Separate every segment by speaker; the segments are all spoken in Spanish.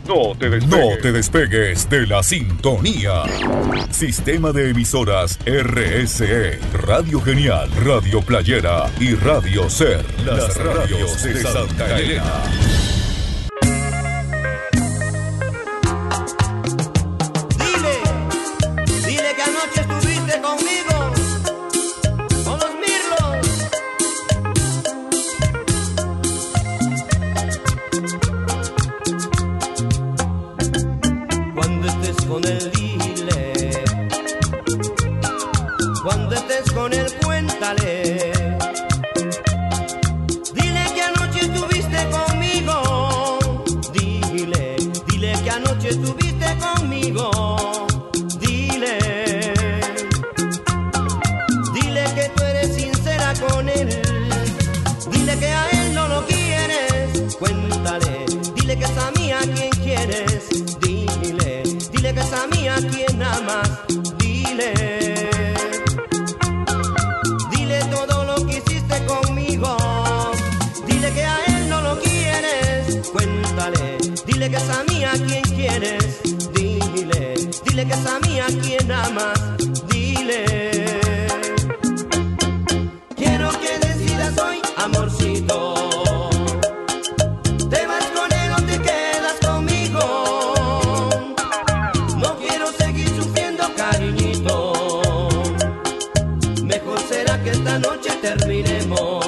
Speaker 1: No te despegues de la sintonía. Sistema de emisoras RSE, Radio Genial, Radio Playera y Radio Ser, las radios de Santa Elena.
Speaker 2: Dile que anoche estuviste conmigo, con los mirlos. Cuando estés con él, dile. Cuando estés con él, cuéntale. Dile que anoche estuviste conmigo. Dile que anoche estuviste conmigo. Con él, dile que a él no lo quieres, cuéntale, dile que es a mí a quien quieres, dile que es a mí a quien amas, dile todo lo que hiciste conmigo, dile que a él no lo quieres, cuéntale, dile que es a mí a quien quieres, dile que es a mí a quien amas, Quiero que decidas hoy, amorcito. ¿Te vas con él o te quedas conmigo? No quiero seguir sufriendo, cariñito. Mejor será que esta noche terminemos.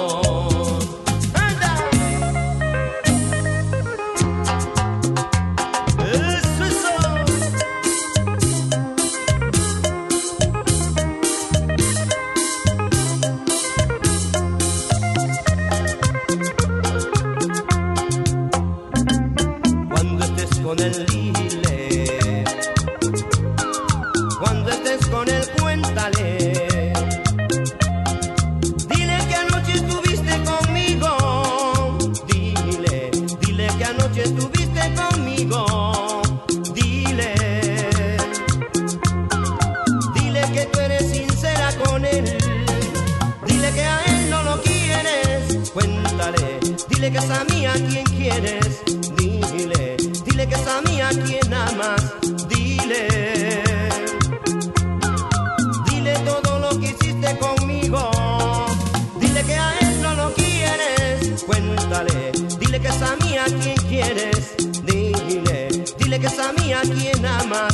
Speaker 2: Con él, dile. Cuando estés con él, cuéntale. Dile que anoche estuviste conmigo. Dile que anoche estuviste conmigo. Dile que tú eres sincera con él. Dile que a él no lo quieres. Cuéntale. Dile que es a mí a quien quieres. Dile que es a mí a quien amas, dile todo lo que hiciste conmigo, dile que a él no lo quieres, cuéntale, dile que es a mí a quien quieres, dile que es a mí a quien amas,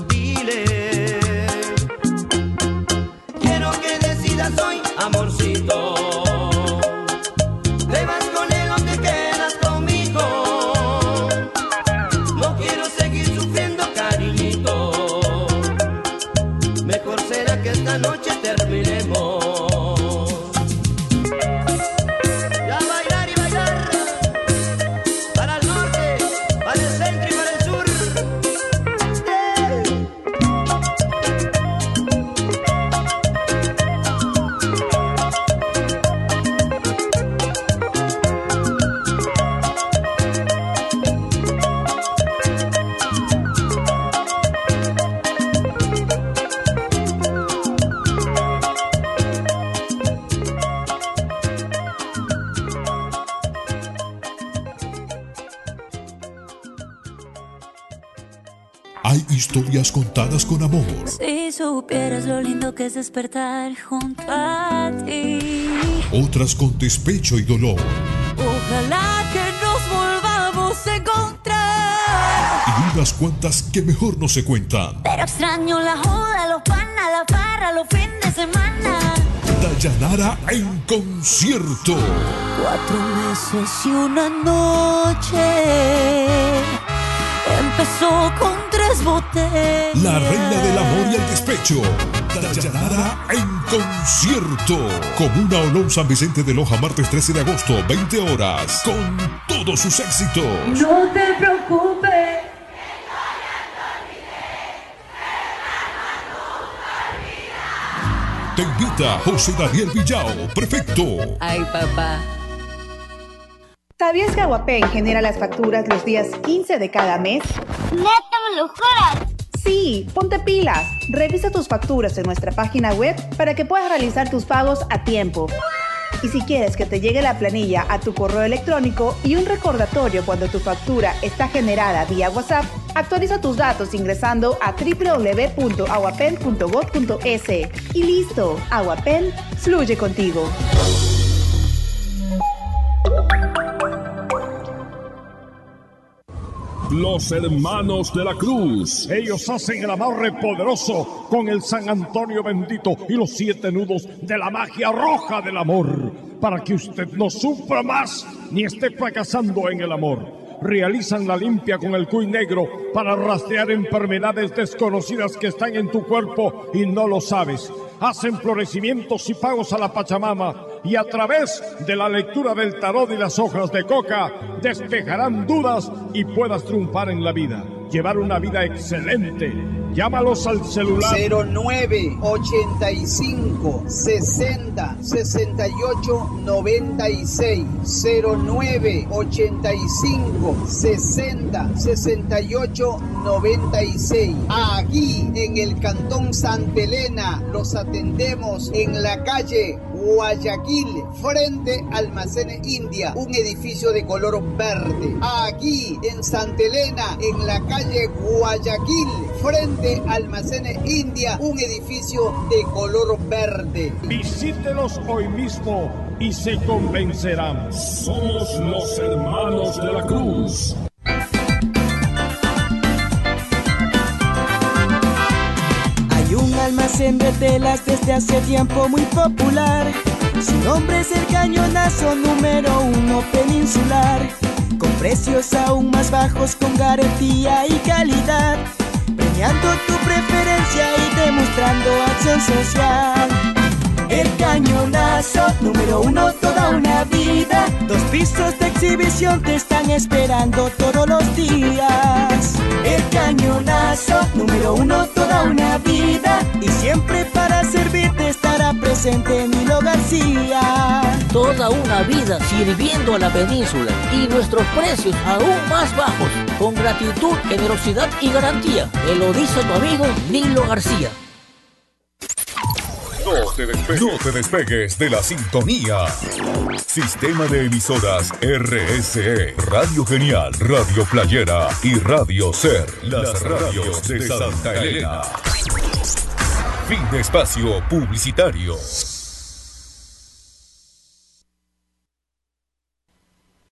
Speaker 2: quiero que decidas hoy, amorcito. ¿Te vas con él o te quedas conmigo? No quiero seguir sufriendo, cariñito. Mejor será que esta noche terminemos. Ya bailar y bailar. Para el norte, para el centro y para el sur.
Speaker 1: Hay historias contadas con amor.
Speaker 3: Si supieras lo lindo que es despertar junto a ti.
Speaker 1: Otras con despecho y dolor.
Speaker 3: Ojalá que nos volvamos a encontrar.
Speaker 1: Y unas cuantas que mejor no se cuentan.
Speaker 3: Pero extraño la joda, los panas, la farra, los fines de semana.
Speaker 1: Dayanara en concierto.
Speaker 3: 4 meses y una noche. Empezó con 3 botellas.
Speaker 1: La reina del amor y el despecho. Dayanara en concierto. Comuna Olón, San Vicente de Loja, martes 13 de agosto, 20 horas. Con todos sus éxitos.
Speaker 3: No te preocupes.
Speaker 1: Te invita José Daniel Villao, prefecto.
Speaker 3: Ay, papá.
Speaker 4: ¿Sabías que Aguapay genera las facturas los días 15 de cada mes?
Speaker 5: ¡Neta, me lo juras!
Speaker 4: Sí, ponte pilas. Revisa tus facturas en nuestra página web para que puedas realizar tus pagos a tiempo. Y si quieres que te llegue la planilla a tu correo electrónico y un recordatorio cuando tu factura está generada vía WhatsApp, actualiza tus datos ingresando a www.aguapen.gov.es. Y listo, Aguapen fluye contigo.
Speaker 6: Los hermanos de la cruz. Ellos hacen el amarre poderoso con el San Antonio bendito y los 7 nudos de la magia roja del amor, para que usted no sufra más ni esté fracasando en el amor. Realizan la limpia con el cuy negro para rastrear enfermedades desconocidas que están en tu cuerpo y no lo sabes. Hacen florecimientos y pagos a la Pachamama, y a través de la lectura del tarot y las hojas de coca despejarán dudas y puedas triunfar en la vida, llevar una vida excelente. Llámalos al celular
Speaker 7: 0985 60 68 96 0985 60 68 96. Aquí en el Cantón Santa Elena los atendemos en la calle Guayaquil, frente al Almacén India, un edificio de color verde. Aquí en Santa Elena, en la calle Guayaquil, frente al Almacén India, un edificio de color verde.
Speaker 6: Visítelos hoy mismo y se convencerán. Somos los hermanos de la cruz.
Speaker 8: Hay un almacén de telas desde hace tiempo muy popular. Su nombre es el Cañonazo número 1 peninsular, con precios aún más bajos, con garantía y calidad, premiando tu preferencia y demostrando acción social. El Cañonazo número 1, toda una vida. 2 pisos de exhibición te están esperando todos los días. El Cañonazo número 1, toda una vida. Y siempre para servirte estará presente Nilo García.
Speaker 9: Toda una vida sirviendo a la península, y nuestros precios aún más bajos, con gratitud, generosidad y garantía. Te lo dice tu amigo Nilo García.
Speaker 1: No te despegues de la sintonía. Sistema de emisoras RSE, Radio Genial, Radio Playera y Radio Ser, las radios de Santa Elena. Fin de espacio publicitario.